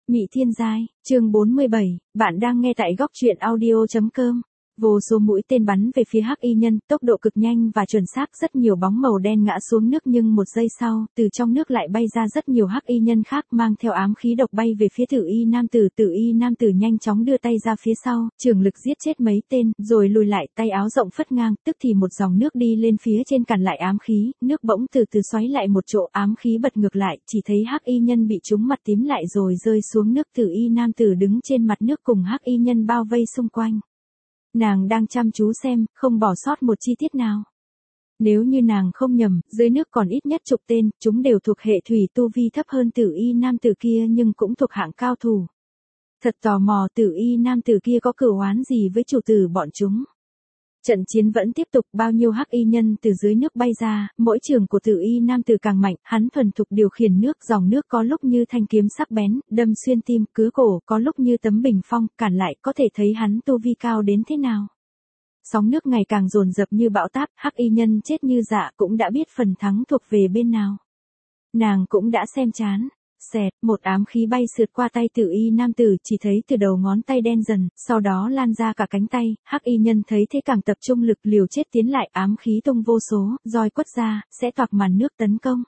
Mị Thiên Giai, chương 47, bạn đang nghe tại góc truyện audio.com. Vô số mũi tên bắn về phía Hắc Y Nhân, tốc độ cực nhanh và chuẩn xác, rất nhiều bóng màu đen ngã xuống nước, nhưng một giây sau, từ trong nước lại bay ra rất nhiều Hắc Y Nhân khác mang theo ám khí độc bay về phía Tử Y Nam Tử. Tử Y Nam Tử nhanh chóng đưa tay ra phía sau, trường lực giết chết mấy tên, rồi lùi lại, tay áo rộng phất ngang, tức thì một dòng nước đi lên phía trên cản lại ám khí, nước bỗng từ từ xoáy lại một chỗ, ám khí bật ngược lại, chỉ thấy Hắc Y Nhân bị trúng mặt tím lại rồi rơi xuống nước. Tử Y Nam Tử đứng trên mặt nước cùng Hắc Y Nhân bao vây xung quanh. Nàng đang chăm chú xem, không bỏ sót một chi tiết nào. Nếu như nàng không nhầm, dưới nước còn ít nhất chục tên, chúng đều thuộc hệ thủy, tu vi thấp hơn Tử Y Nam Tử kia nhưng cũng thuộc hạng cao thủ. Thật tò mò Tử Y Nam Tử kia có cửu oán gì với chủ tử bọn chúng. Trận chiến vẫn tiếp tục, bao nhiêu Hắc Y Nhân từ dưới nước bay ra, mỗi trường của Tử Y Nam Tử càng mạnh, hắn thuần thục điều khiển nước, dòng nước có lúc như thanh kiếm sắc bén, đâm xuyên tim, cứa cổ, có lúc như tấm bình phong, cản lại, có thể thấy hắn tu vi cao đến thế nào. Sóng nước ngày càng dồn dập như bão táp, Hắc Y Nhân chết như dạ cũng đã biết phần thắng thuộc về bên nào. Nàng cũng đã xem chán. Xẹt, một ám khí bay sượt qua tay Tử Y Nam Tử, chỉ thấy từ đầu ngón tay đen dần, sau đó lan ra cả cánh tay. Hắc Y Nhân thấy thế càng tập trung lực, liều chết tiến lại, ám khí tung vô số, roi quất ra, sẽ toạc màn nước tấn công.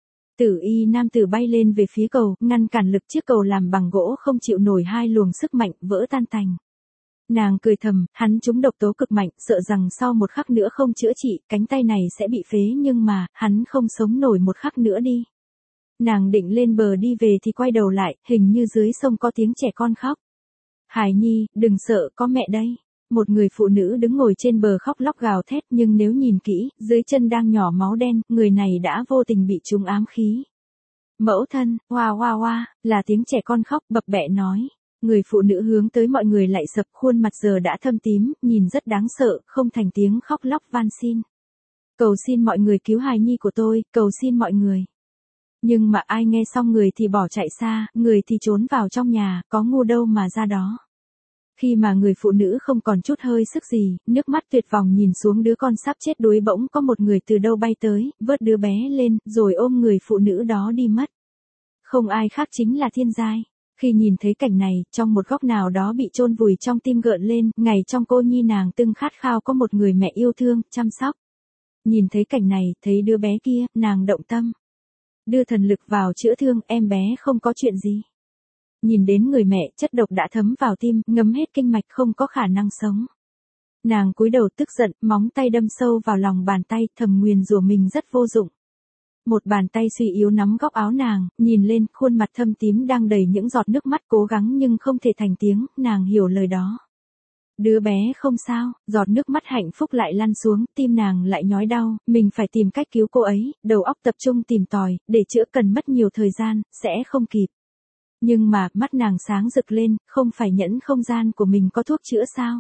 Tử Y Nam Tử bay lên về phía cầu, ngăn cản lực chiếc cầu làm bằng gỗ không chịu nổi hai luồng sức mạnh, vỡ tan tành. Nàng cười thầm, hắn trúng độc tố cực mạnh, sợ rằng sau một khắc nữa không chữa trị, cánh tay này sẽ bị phế, nhưng mà, hắn không sống nổi một khắc nữa đi. Nàng định lên bờ đi về thì quay đầu lại, hình như dưới sông có tiếng trẻ con khóc. Hải Nhi, đừng sợ, có mẹ đây. Một người phụ nữ đứng ngồi trên bờ khóc lóc gào thét, nhưng nếu nhìn kỹ, dưới chân đang nhỏ máu đen, người này đã vô tình bị trúng ám khí. Mẫu thân, hoa hoa hoa, là tiếng trẻ con khóc bập bẹ nói. Người phụ nữ hướng tới mọi người lại sập, khuôn mặt giờ đã thâm tím, nhìn rất đáng sợ, không thành tiếng khóc lóc van xin. Cầu xin mọi người cứu hài nhi của tôi, cầu xin mọi người. Nhưng mà ai nghe xong, người thì bỏ chạy xa, người thì trốn vào trong nhà, có ngu đâu mà ra đó. Khi mà người phụ nữ không còn chút hơi sức gì, nước mắt tuyệt vọng nhìn xuống đứa con sắp chết đuối, bỗng có một người từ đâu bay tới, vớt đứa bé lên, rồi ôm người phụ nữ đó đi mất. Không ai khác chính là Thiên Giai. Khi nhìn thấy cảnh này, trong một góc nào đó bị chôn vùi trong tim gợn lên, ngày trong cô nhi nàng từng khát khao có một người mẹ yêu thương, chăm sóc. Nhìn thấy cảnh này, thấy đứa bé kia, nàng động tâm. Đưa thần lực vào chữa thương, em bé không có chuyện gì. Nhìn đến người mẹ, chất độc đã thấm vào tim, ngấm hết kinh mạch, không có khả năng sống. Nàng cúi đầu tức giận, móng tay đâm sâu vào lòng bàn tay, thầm nguyền rủa mình rất vô dụng. Một bàn tay suy yếu nắm góc áo nàng, nhìn lên, khuôn mặt thâm tím đang đầy những giọt nước mắt, cố gắng nhưng không thể thành tiếng, nàng hiểu lời đó. Đứa bé không sao, giọt nước mắt hạnh phúc lại lăn xuống, tim nàng lại nhói đau, mình phải tìm cách cứu cô ấy, đầu óc tập trung tìm tòi, để chữa cần mất nhiều thời gian, sẽ không kịp. Nhưng mà, mắt nàng sáng rực lên, không phải nhẫn không gian của mình có thuốc chữa sao?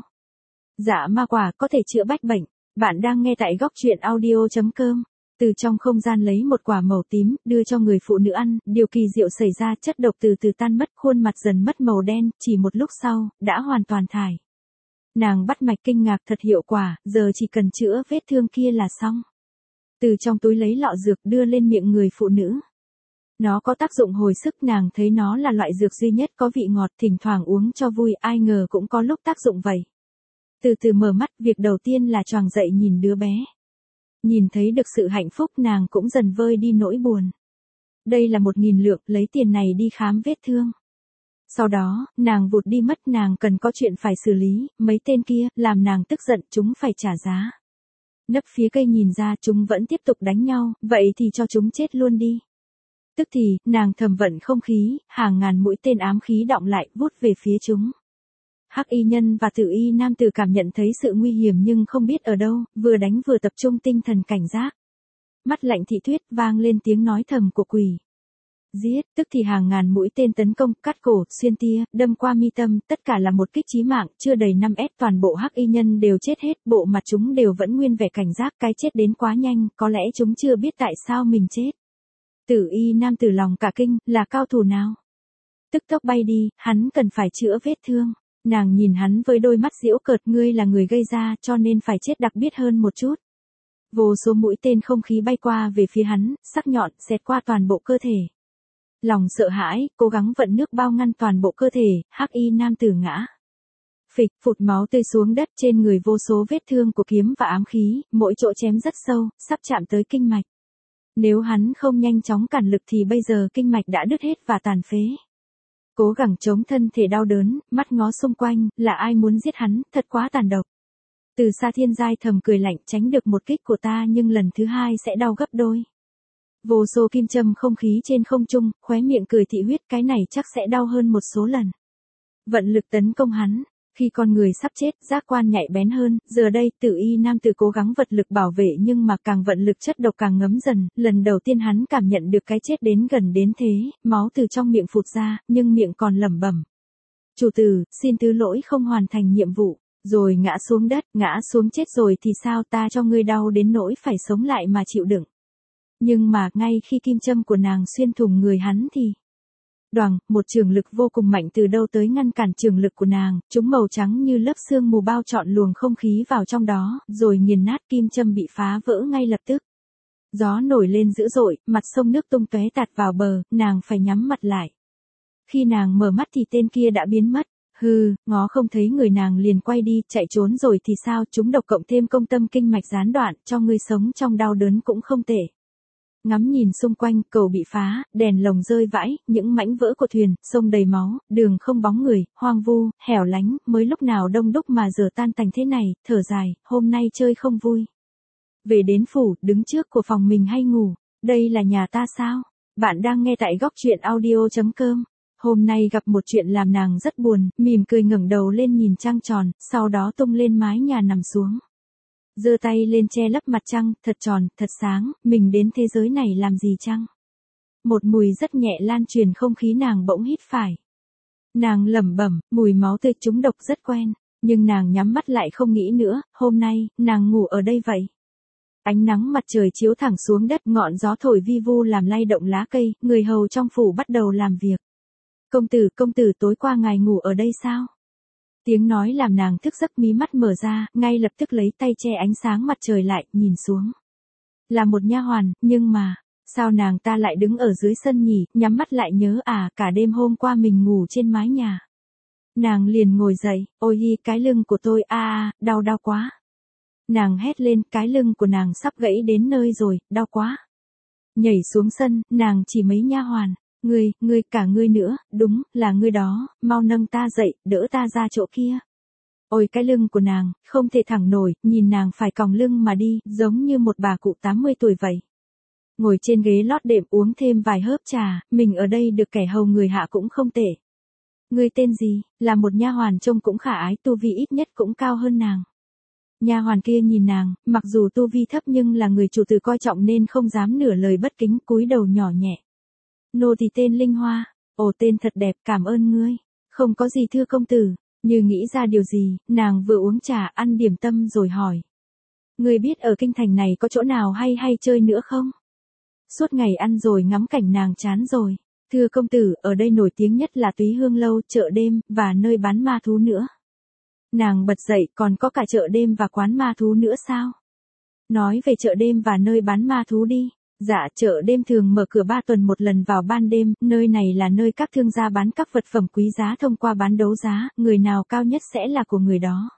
Dạ ma quả có thể chữa bách bệnh, bạn đang nghe tại góc truyện audio.com. Từ trong không gian lấy một quả màu tím, đưa cho người phụ nữ ăn, điều kỳ diệu xảy ra, chất độc từ từ tan mất, khuôn mặt dần mất màu đen, chỉ một lúc sau, đã hoàn toàn thải. Nàng bắt mạch kinh ngạc, thật hiệu quả, giờ chỉ cần chữa vết thương kia là xong. Từ trong túi lấy lọ dược đưa lên miệng người phụ nữ. Nó có tác dụng hồi sức, nàng thấy nó là loại dược duy nhất có vị ngọt, thỉnh thoảng uống cho vui, ai ngờ cũng có lúc tác dụng vậy. Từ từ mở mắt, việc đầu tiên là choàng dậy nhìn đứa bé. Nhìn thấy được sự hạnh phúc, nàng cũng dần vơi đi nỗi buồn. Đây là 1.000 lượng, lấy tiền này đi khám vết thương. Sau đó, nàng vụt đi mất, nàng cần có chuyện phải xử lý, mấy tên kia, làm nàng tức giận, chúng phải trả giá. Nấp phía cây nhìn ra chúng vẫn tiếp tục đánh nhau, vậy thì cho chúng chết luôn đi. Tức thì, nàng thầm vận không khí, hàng ngàn mũi tên ám khí đọng lại, vút về phía chúng. Hắc Y Nhân và Tử Y Nam Tử cảm nhận thấy sự nguy hiểm nhưng không biết ở đâu, vừa đánh vừa tập trung tinh thần cảnh giác. Mắt lạnh thị tuyết, vang lên tiếng nói thầm của quỷ. Giết, tức thì hàng ngàn mũi tên tấn công, cắt cổ, xuyên tia, đâm qua mi tâm, tất cả là một kích chí mạng, chưa đầy 5S, toàn bộ Hắc Y Nhân đều chết hết, bộ mặt chúng đều vẫn nguyên vẻ cảnh giác, cái chết đến quá nhanh, có lẽ chúng chưa biết tại sao mình chết. Tử Y Nam Tử lòng cả kinh, là cao thủ nào? Tức tốc bay đi, hắn cần phải chữa vết thương. Nàng nhìn hắn với đôi mắt giễu cợt, ngươi là người gây ra, cho nên phải chết đặc biệt hơn một chút. Vô số mũi tên không khí bay qua về phía hắn, sắc nhọn, xẹt qua toàn bộ cơ thể. Lòng sợ hãi, cố gắng vận nước bao ngăn toàn bộ cơ thể, hắc y nam tử ngã. Phịch, phụt máu tươi xuống đất, trên người vô số vết thương của kiếm và ám khí, mỗi chỗ chém rất sâu, sắp chạm tới kinh mạch. Nếu hắn không nhanh chóng cản lực thì bây giờ kinh mạch đã đứt hết và tàn phế. Cố gắng chống thân thể đau đớn, mắt ngó xung quanh, là ai muốn giết hắn, thật quá tàn độc. Từ xa Thiên Giai thầm cười lạnh, tránh được một kích của ta nhưng lần thứ hai sẽ đau gấp đôi. Vô số kim châm không khí trên không trung, khóe miệng cười thị huyết, cái này chắc sẽ đau hơn một số lần. Vận lực tấn công hắn. Khi con người sắp chết, giác quan nhạy bén hơn, giờ đây, Tử Y nam tử cố gắng vật lực bảo vệ nhưng mà càng vận lực chất độc càng ngấm dần, lần đầu tiên hắn cảm nhận được cái chết đến gần đến thế, máu từ trong miệng phụt ra, nhưng miệng còn lẩm bẩm. Chủ tử, xin thứ lỗi không hoàn thành nhiệm vụ, rồi ngã xuống đất, ngã xuống chết rồi thì sao, ta cho ngươi đau đến nỗi phải sống lại mà chịu đựng. Nhưng mà, ngay khi kim châm của nàng xuyên thủng người hắn thì... Đoàng, một trường lực vô cùng mạnh từ đâu tới ngăn cản trường lực của nàng, chúng màu trắng như lớp sương mù bao trọn luồng không khí vào trong đó, rồi nghiền nát, kim châm bị phá vỡ ngay lập tức. Gió nổi lên dữ dội, mặt sông nước tung tóe tạt vào bờ, nàng phải nhắm mặt lại. Khi nàng mở mắt thì tên kia đã biến mất. Hừ, ngó không thấy người nàng liền quay đi, chạy trốn rồi thì sao, chúng độc cộng thêm công tâm kinh mạch gián đoạn, cho ngươi sống trong đau đớn cũng không tệ. Ngắm nhìn xung quanh, cầu bị phá, đèn lồng rơi vãi, những mảnh vỡ của thuyền, sông đầy máu, đường không bóng người, hoang vu, hẻo lánh, mới lúc nào đông đúc mà giờ tan tành thế này, thở dài, hôm nay chơi không vui. Về đến phủ, đứng trước của phòng mình hay ngủ, đây là nhà ta sao? Bạn đang nghe tại góc truyện audio.com. Hôm nay gặp một chuyện làm nàng rất buồn, mỉm cười ngẩng đầu lên nhìn trăng tròn, sau đó tung lên mái nhà nằm xuống. Giơ tay lên che lấp mặt trăng, thật tròn, thật sáng, mình đến thế giới này làm gì chăng? Một mùi rất nhẹ lan truyền không khí nàng bỗng hít phải. Nàng lẩm bẩm, mùi máu tươi trúng độc rất quen, nhưng nàng nhắm mắt lại không nghĩ nữa, hôm nay, nàng ngủ ở đây vậy. Ánh nắng mặt trời chiếu thẳng xuống đất, ngọn gió thổi vi vu làm lay động lá cây, người hầu trong phủ bắt đầu làm việc. Công tử tối qua ngài ngủ ở đây sao? Tiếng nói làm nàng thức giấc, mí mắt mở ra, ngay lập tức lấy tay che ánh sáng mặt trời lại, nhìn xuống. Là một nha hoàn, nhưng mà, sao nàng ta lại đứng ở dưới sân nhỉ, nhắm mắt lại nhớ cả đêm hôm qua mình ngủ trên mái nhà. Nàng liền ngồi dậy, ôi hi cái lưng của tôi, đau quá. Nàng hét lên, cái lưng của nàng sắp gãy đến nơi rồi, đau quá. Nhảy xuống sân, nàng chỉ mấy nha hoàn. Ngươi, cả ngươi nữa, đúng, là ngươi đó, mau nâng ta dậy, đỡ ta ra chỗ kia. Ôi cái lưng của nàng, không thể thẳng nổi, nhìn nàng phải còng lưng mà đi, giống như một bà cụ 80 tuổi vậy. Ngồi trên ghế lót đệm uống thêm vài hớp trà, mình ở đây được kẻ hầu người hạ cũng không tệ. Ngươi tên gì? Là một nha hoàn trông cũng khả ái, tu vi ít nhất cũng cao hơn nàng. Nha hoàn kia nhìn nàng, mặc dù tu vi thấp nhưng là người chủ tử coi trọng nên không dám nửa lời bất kính, cúi đầu nhỏ nhẹ. Nô thì tên Linh Hoa, ồ tên thật đẹp, cảm ơn ngươi. Không có gì thưa công tử, như nghĩ ra điều gì, nàng vừa uống trà ăn điểm tâm rồi hỏi. Ngươi biết ở kinh thành này có chỗ nào hay chơi nữa không? Suốt ngày ăn rồi ngắm cảnh nàng chán rồi. Thưa công tử, ở đây nổi tiếng nhất là Túy Hương Lâu, chợ đêm, và nơi bán ma thú nữa. Nàng bật dậy, còn có cả chợ đêm và quán ma thú nữa sao? Nói về chợ đêm và nơi bán ma thú đi. Dạ, chợ đêm thường mở cửa 3 tuần một lần vào ban đêm, nơi này là nơi các thương gia bán các vật phẩm quý giá thông qua bán đấu giá, người nào cao nhất sẽ là của người đó.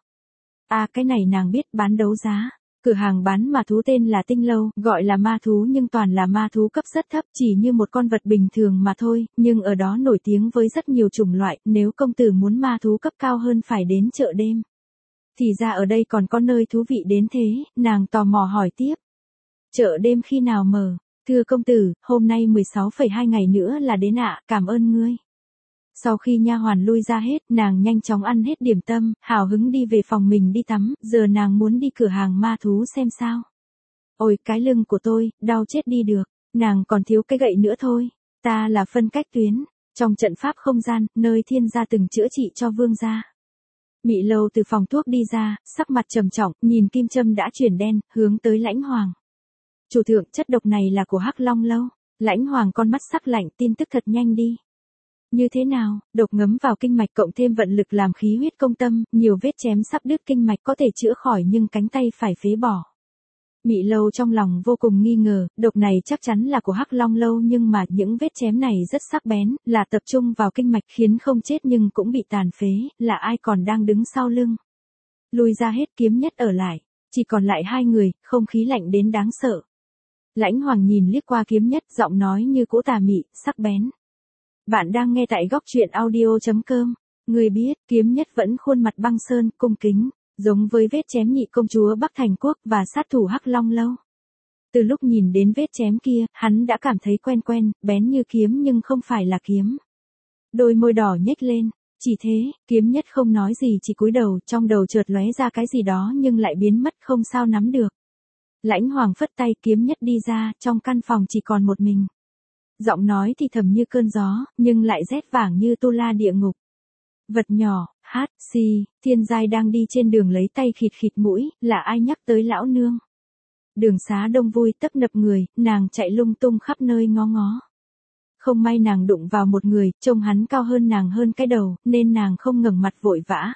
Cái này nàng biết, bán đấu giá. Cửa hàng bán ma thú tên là Tinh Lâu, gọi là ma thú nhưng toàn là ma thú cấp rất thấp, chỉ như một con vật bình thường mà thôi, nhưng ở đó nổi tiếng với rất nhiều chủng loại, nếu công tử muốn ma thú cấp cao hơn phải đến chợ đêm. Thì ra ở đây còn có nơi thú vị đến thế, nàng tò mò hỏi tiếp. Chợ đêm khi nào mở? Thưa công tử, hôm nay 16,2 ngày nữa là đến ạ, cảm ơn ngươi. Sau khi nha hoàn lui ra hết, nàng nhanh chóng ăn hết điểm tâm, hào hứng đi về phòng mình đi tắm, giờ nàng muốn đi cửa hàng ma thú xem sao. Ôi cái lưng của tôi, đau chết đi được, nàng còn thiếu cái gậy nữa thôi. Ta là phân cách tuyến, trong trận pháp không gian, nơi thiên gia từng chữa trị cho vương gia. Mị Lâu từ phòng thuốc đi ra, sắc mặt trầm trọng, nhìn kim châm đã chuyển đen, hướng tới Lãnh Hoàng. Chủ thượng, chất độc này là của Hắc Long Lâu. Lãnh Hoàng con mắt sắc lạnh, tin tức thật nhanh đi. Như thế nào, độc ngấm vào kinh mạch cộng thêm vận lực làm khí huyết công tâm, nhiều vết chém sắp đứt kinh mạch có thể chữa khỏi nhưng cánh tay phải phế bỏ. Mị Lâu trong lòng vô cùng nghi ngờ, độc này chắc chắn là của Hắc Long Lâu nhưng mà những vết chém này rất sắc bén, là tập trung vào kinh mạch khiến không chết nhưng cũng bị tàn phế, là ai còn đang đứng sau lưng. Lui ra hết, Kiếm Nhất ở lại, chỉ còn lại hai người, không khí lạnh đến đáng sợ. Lãnh Hoàng nhìn liếc qua Kiếm Nhất, giọng nói như cỗ tà mị, sắc bén. Bạn đang nghe tại góc truyện audio.com. Người biết, Kiếm Nhất vẫn khuôn mặt băng sơn, cung kính, giống với vết chém nhị công chúa Bắc Thành Quốc và sát thủ Hắc Long Lâu. Từ lúc nhìn đến vết chém kia, hắn đã cảm thấy quen quen, bén như kiếm nhưng không phải là kiếm. Đôi môi đỏ nhếch lên, chỉ thế, Kiếm Nhất không nói gì, chỉ cúi đầu, trong đầu chợt lóe ra cái gì đó nhưng lại biến mất không sao nắm được. Lãnh Hoàng phất tay, Kiếm Nhất đi ra, trong căn phòng chỉ còn một mình. Giọng nói thì thầm như cơn gió, nhưng lại rét vảng như tu la địa ngục. Vật nhỏ, Thiên Giai đang đi trên đường lấy tay khịt khịt mũi, là ai nhắc tới lão nương. Đường xá đông vui tấp nập người, nàng chạy lung tung khắp nơi ngó ngó. Không may nàng đụng vào một người, trông hắn cao hơn nàng hơn cái đầu, nên nàng không ngẩng mặt vội vã.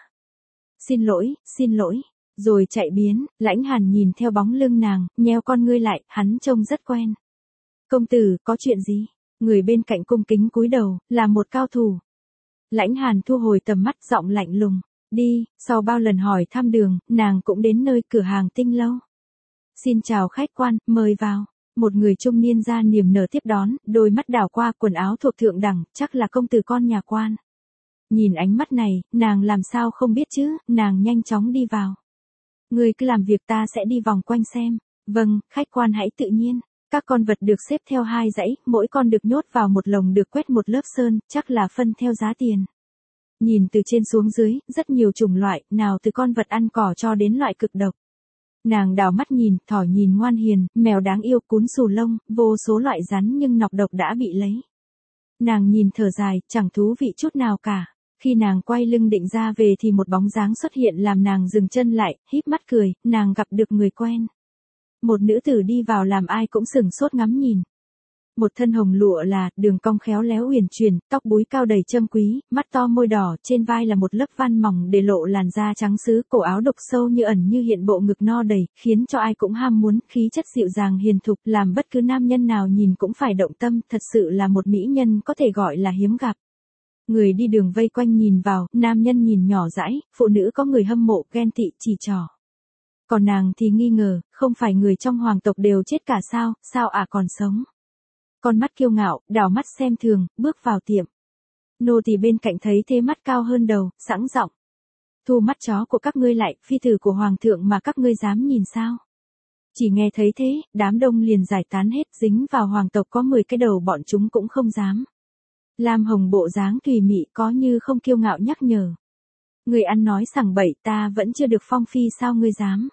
Xin lỗi, rồi chạy biến. Lãnh Hàn nhìn theo bóng lưng nàng, nheo con ngươi lại, hắn trông rất quen. Công tử, có chuyện gì? Người bên cạnh cung kính cúi đầu, là một cao thủ. Lãnh Hàn thu hồi tầm mắt, giọng lạnh lùng. Đi, sau bao lần hỏi thăm đường, nàng cũng đến nơi cửa hàng Tinh Lâu. Xin chào khách quan, mời vào. Một người trung niên ra niềm nở tiếp đón, đôi mắt đảo qua, quần áo thuộc thượng đẳng, chắc là công tử con nhà quan. Nhìn ánh mắt này, nàng làm sao không biết chứ, nàng nhanh chóng đi vào. Người cứ làm việc, ta sẽ đi vòng quanh xem. Vâng, khách quan hãy tự nhiên. Các con vật được xếp theo hai dãy, mỗi con được nhốt vào một lồng được quét một lớp sơn, chắc là phân theo giá tiền. Nhìn từ trên xuống dưới, rất nhiều chủng loại, nào từ con vật ăn cỏ cho đến loại cực độc. Nàng đảo mắt nhìn, thỏ nhìn ngoan hiền, mèo đáng yêu cún xù lông, vô số loại rắn nhưng nọc độc đã bị lấy. Nàng nhìn thở dài, chẳng thú vị chút nào cả. Khi nàng quay lưng định ra về thì một bóng dáng xuất hiện làm nàng dừng chân lại, híp mắt cười, nàng gặp được người quen. Một nữ tử đi vào làm ai cũng sửng sốt ngắm nhìn. Một thân hồng lụa là, đường cong khéo léo uyển chuyển, tóc búi cao đầy châm quý, mắt to môi đỏ, trên vai là một lớp van mỏng để lộ làn da trắng sứ, cổ áo đục sâu như ẩn như hiện, bộ ngực no đầy, khiến cho ai cũng ham muốn, khí chất dịu dàng hiền thục, làm bất cứ nam nhân nào nhìn cũng phải động tâm, thật sự là một mỹ nhân có thể gọi là hiếm gặp. Người đi đường vây quanh nhìn vào, nam nhân nhìn nhỏ dãi, phụ nữ có người hâm mộ, ghen tị, chỉ trỏ. Còn nàng thì nghi ngờ, không phải người trong hoàng tộc đều chết cả sao, sao còn sống. Con mắt kiêu ngạo, đảo mắt xem thường, bước vào tiệm. Nô tỳ bên cạnh thấy thế mắt cao hơn đầu, sẵn giọng. Thu mắt chó của các ngươi lại, phi tử của hoàng thượng mà các ngươi dám nhìn sao. Chỉ nghe thấy thế, đám đông liền giải tán hết, dính vào hoàng tộc có 10 cái đầu bọn chúng cũng không dám. Lam Hồng bộ dáng tùy mị có như không kiêu ngạo nhắc nhở. Người ăn nói sằng bậy, ta vẫn chưa được phong phi sao ngươi dám.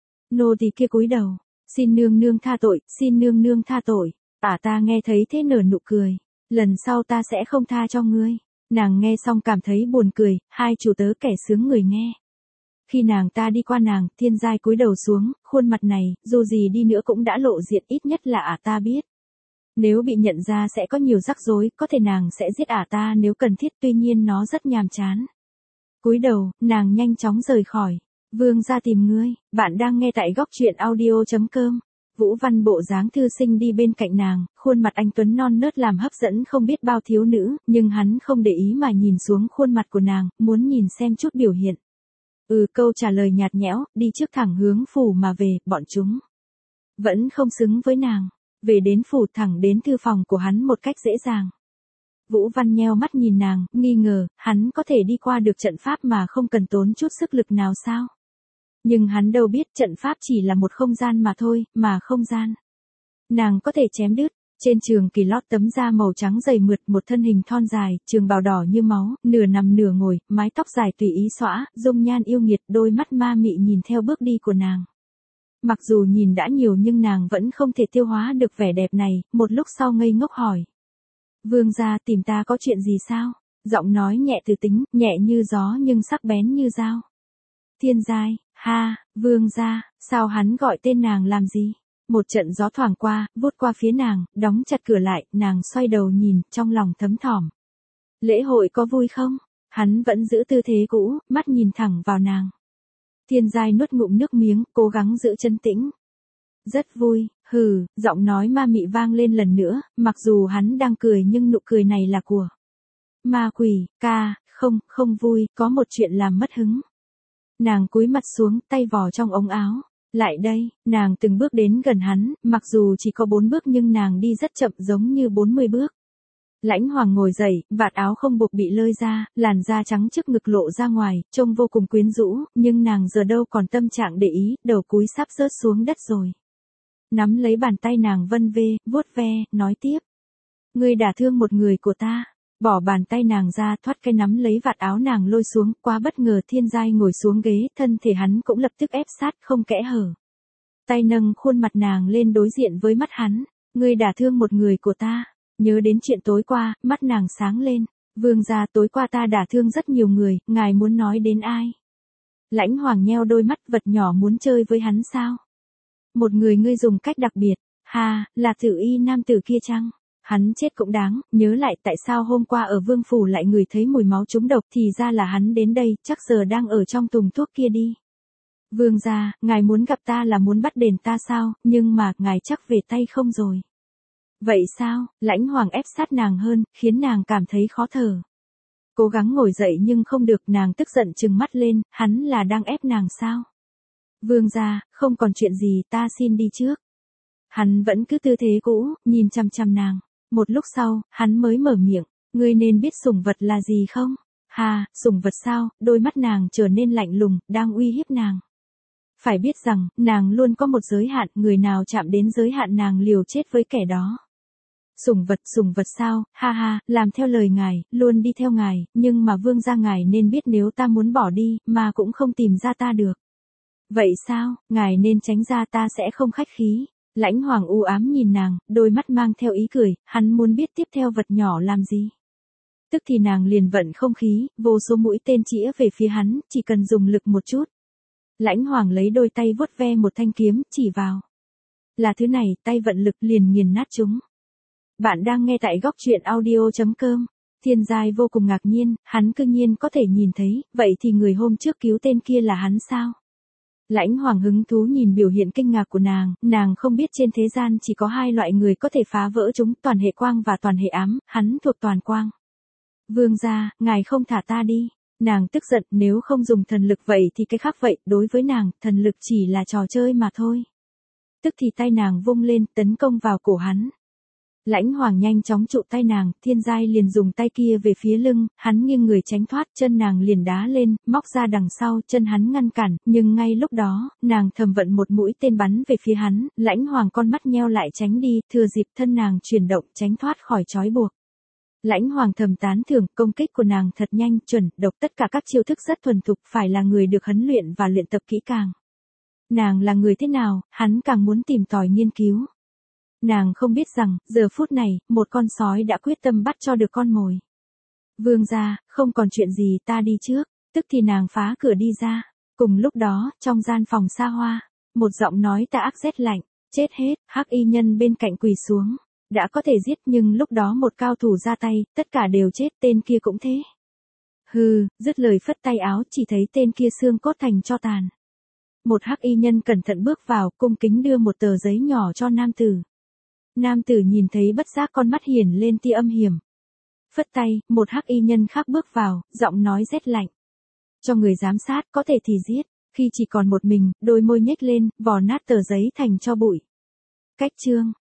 Nô tỳ kia cúi đầu, xin nương nương tha tội, xin nương nương tha tội. Ta nghe thấy thế nở nụ cười, lần sau ta sẽ không tha cho ngươi. Nàng nghe xong cảm thấy buồn cười, hai chủ tớ kẻ sướng người nghe. Khi nàng ta đi qua nàng, Thiên Giai cúi đầu xuống, khuôn mặt này, dù gì đi nữa cũng đã lộ diện, ít nhất là ta biết. Nếu bị nhận ra sẽ có nhiều rắc rối, có thể nàng sẽ giết ta nếu cần thiết, tuy nhiên nó rất nhàm chán. Cúi đầu, nàng nhanh chóng rời khỏi. Vương gia tìm ngươi, bạn đang nghe tại góc truyện audio.com. Vũ Văn bộ dáng thư sinh đi bên cạnh nàng, khuôn mặt anh tuấn non nớt làm hấp dẫn không biết bao thiếu nữ, nhưng hắn không để ý mà nhìn xuống khuôn mặt của nàng, muốn nhìn xem chút biểu hiện. Câu trả lời nhạt nhẽo, đi trước thẳng hướng phủ mà về, bọn chúng vẫn không xứng với nàng. Về đến phủ, thẳng đến thư phòng của hắn một cách dễ dàng. Vũ Văn nheo mắt nhìn nàng, nghi ngờ, hắn có thể đi qua được trận pháp mà không cần tốn chút sức lực nào sao? Nhưng hắn đâu biết trận pháp chỉ là một không gian mà thôi, mà không gian nàng có thể chém đứt. Trên trường kỳ lót tấm da màu trắng dày mượt, một thân hình thon dài, trường bào đỏ như máu, nửa nằm nửa ngồi, mái tóc dài tùy ý xõa, dung nhan yêu nghiệt, đôi mắt ma mị nhìn theo bước đi của nàng. Mặc dù nhìn đã nhiều nhưng nàng vẫn không thể tiêu hóa được vẻ đẹp này, một lúc sau ngây ngốc hỏi. Vương gia tìm ta có chuyện gì sao? Giọng nói nhẹ từ tính, nhẹ như gió nhưng sắc bén như dao. Thiên Giai, Vương gia, sao hắn gọi tên nàng làm gì? Một trận gió thoảng qua, vút qua phía nàng, đóng chặt cửa lại, nàng xoay đầu nhìn, trong lòng thấm thỏm. Lễ hội có vui không? Hắn vẫn giữ tư thế cũ, mắt nhìn thẳng vào nàng. Thiên Giai nuốt ngụm nước miếng, cố gắng giữ trấn tĩnh. Rất vui, hừ, giọng nói ma mị vang lên lần nữa, mặc dù hắn đang cười nhưng nụ cười này là của ma quỷ, ca, không vui, có một chuyện làm mất hứng. Nàng cúi mặt xuống, tay vò trong ống áo. Lại đây, nàng từng bước đến gần hắn, mặc dù chỉ có 4 bước nhưng nàng đi rất chậm giống như 40 bước. Lãnh Hoàng ngồi dậy, vạt áo không buộc bị lơi ra, làn da trắng trước ngực lộ ra ngoài, trông vô cùng quyến rũ, nhưng nàng giờ đâu còn tâm trạng để ý, đầu cúi sắp rớt xuống đất rồi. Nắm lấy bàn tay nàng vân vê, vuốt ve, nói tiếp. Ngươi đả thương một người của ta. Bỏ bàn tay nàng ra, thoát cái nắm lấy vạt áo nàng lôi xuống, quá bất ngờ Thiên Giai ngồi xuống ghế, thân thể hắn cũng lập tức ép sát không kẽ hở. Tay nâng khuôn mặt nàng lên đối diện với mắt hắn. Ngươi đả thương một người của ta. Nhớ đến chuyện tối qua, mắt nàng sáng lên. Vương gia, tối qua ta đả thương rất nhiều người, ngài muốn nói đến ai? Lãnh Hoàng nheo đôi mắt, vật nhỏ muốn chơi với hắn sao? Một người ngươi dùng cách đặc biệt. Ha, là Tử Y nam tử kia chăng? Hắn chết cũng đáng, nhớ lại tại sao hôm qua ở Vương Phủ lại ngửi thấy mùi máu trúng độc thì ra là hắn đến đây, chắc giờ đang ở trong thùng thuốc kia đi. Vương gia, ngài muốn gặp ta là muốn bắt đền ta sao, nhưng mà, ngài chắc về tay không rồi. Vậy sao, Lãnh Hoàng ép sát nàng hơn, khiến nàng cảm thấy khó thở. Cố gắng ngồi dậy nhưng không được, nàng tức giận trừng mắt lên, hắn là đang ép nàng sao? Vương gia, không còn chuyện gì, ta xin đi trước. Hắn vẫn cứ tư thế cũ, nhìn chằm chằm nàng. Một lúc sau, hắn mới mở miệng, ngươi nên biết sủng vật là gì không? Hà, sủng vật sao? Đôi mắt nàng trở nên lạnh lùng, đang uy hiếp nàng. Phải biết rằng, nàng luôn có một giới hạn, người nào chạm đến giới hạn nàng liều chết với kẻ đó. Sủng vật sao? Ha ha, làm theo lời ngài, luôn đi theo ngài, nhưng mà vương gia ngài nên biết nếu ta muốn bỏ đi, mà cũng không tìm ra ta được. Vậy sao, ngài nên tránh ra, ta sẽ không khách khí. Lãnh Hoàng u ám nhìn nàng, đôi mắt mang theo ý cười, hắn muốn biết tiếp theo vật nhỏ làm gì. Tức thì nàng liền vận không khí, vô số mũi tên chĩa về phía hắn, chỉ cần dùng lực một chút. Lãnh Hoàng lấy đôi tay vuốt ve một thanh kiếm, chỉ vào. Là thứ này, tay vận lực liền nghiền nát chúng. Bạn đang nghe tại góc truyện audio.com. Thiên Giai vô cùng ngạc nhiên, hắn cư nhiên có thể nhìn thấy, vậy thì người hôm trước cứu tên kia là hắn sao? Lãnh Hoàng hứng thú nhìn biểu hiện kinh ngạc của nàng không biết trên thế gian chỉ có 2 loại người có thể phá vỡ chúng, toàn hệ quang và toàn hệ ám, hắn thuộc toàn quang. Vương gia, ngài không thả ta đi. Nàng tức giận, nếu không dùng thần lực vậy thì cái khác vậy, đối với nàng, thần lực chỉ là trò chơi mà thôi. Tức thì tay nàng vung lên, tấn công vào cổ hắn. Lãnh Hoàng nhanh chóng trụ tay nàng, Thiên Giai liền dùng tay kia về phía lưng, hắn nghiêng người tránh thoát, chân nàng liền đá lên, móc ra đằng sau, chân hắn ngăn cản, nhưng ngay lúc đó, nàng thầm vận một mũi tên bắn về phía hắn, Lãnh Hoàng con mắt nheo lại tránh đi, thừa dịp thân nàng chuyển động tránh thoát khỏi trói buộc. Lãnh Hoàng thầm tán thưởng, công kích của nàng thật nhanh, chuẩn, độc, tất cả các chiêu thức rất thuần thục, phải là người được huấn luyện và luyện tập kỹ càng. Nàng là người thế nào, hắn càng muốn tìm tòi nghiên cứu. Nàng không biết rằng, giờ phút này, một con sói đã quyết tâm bắt cho được con mồi. Vương gia, không còn chuyện gì, ta đi trước. Tức thì nàng phá cửa đi ra. Cùng lúc đó, trong gian phòng xa hoa, một giọng nói tà ác rét lạnh, chết hết, hắc y nhân bên cạnh quỳ xuống. Đã có thể giết nhưng lúc đó một cao thủ ra tay, tất cả đều chết, tên kia cũng thế. Hừ, dứt lời phất tay áo, chỉ thấy tên kia xương cốt thành tro tàn. Một hắc y nhân cẩn thận bước vào, cung kính đưa một tờ giấy nhỏ cho nam tử. Nam tử nhìn thấy bất giác con mắt hiển lên tia âm hiểm. Phất tay, một hắc y nhân khác bước vào, giọng nói rét lạnh. Cho người giám sát, có thể thì giết. Khi chỉ còn một mình, đôi môi nhếch lên, vò nát tờ giấy thành tro bụi. Cách chương.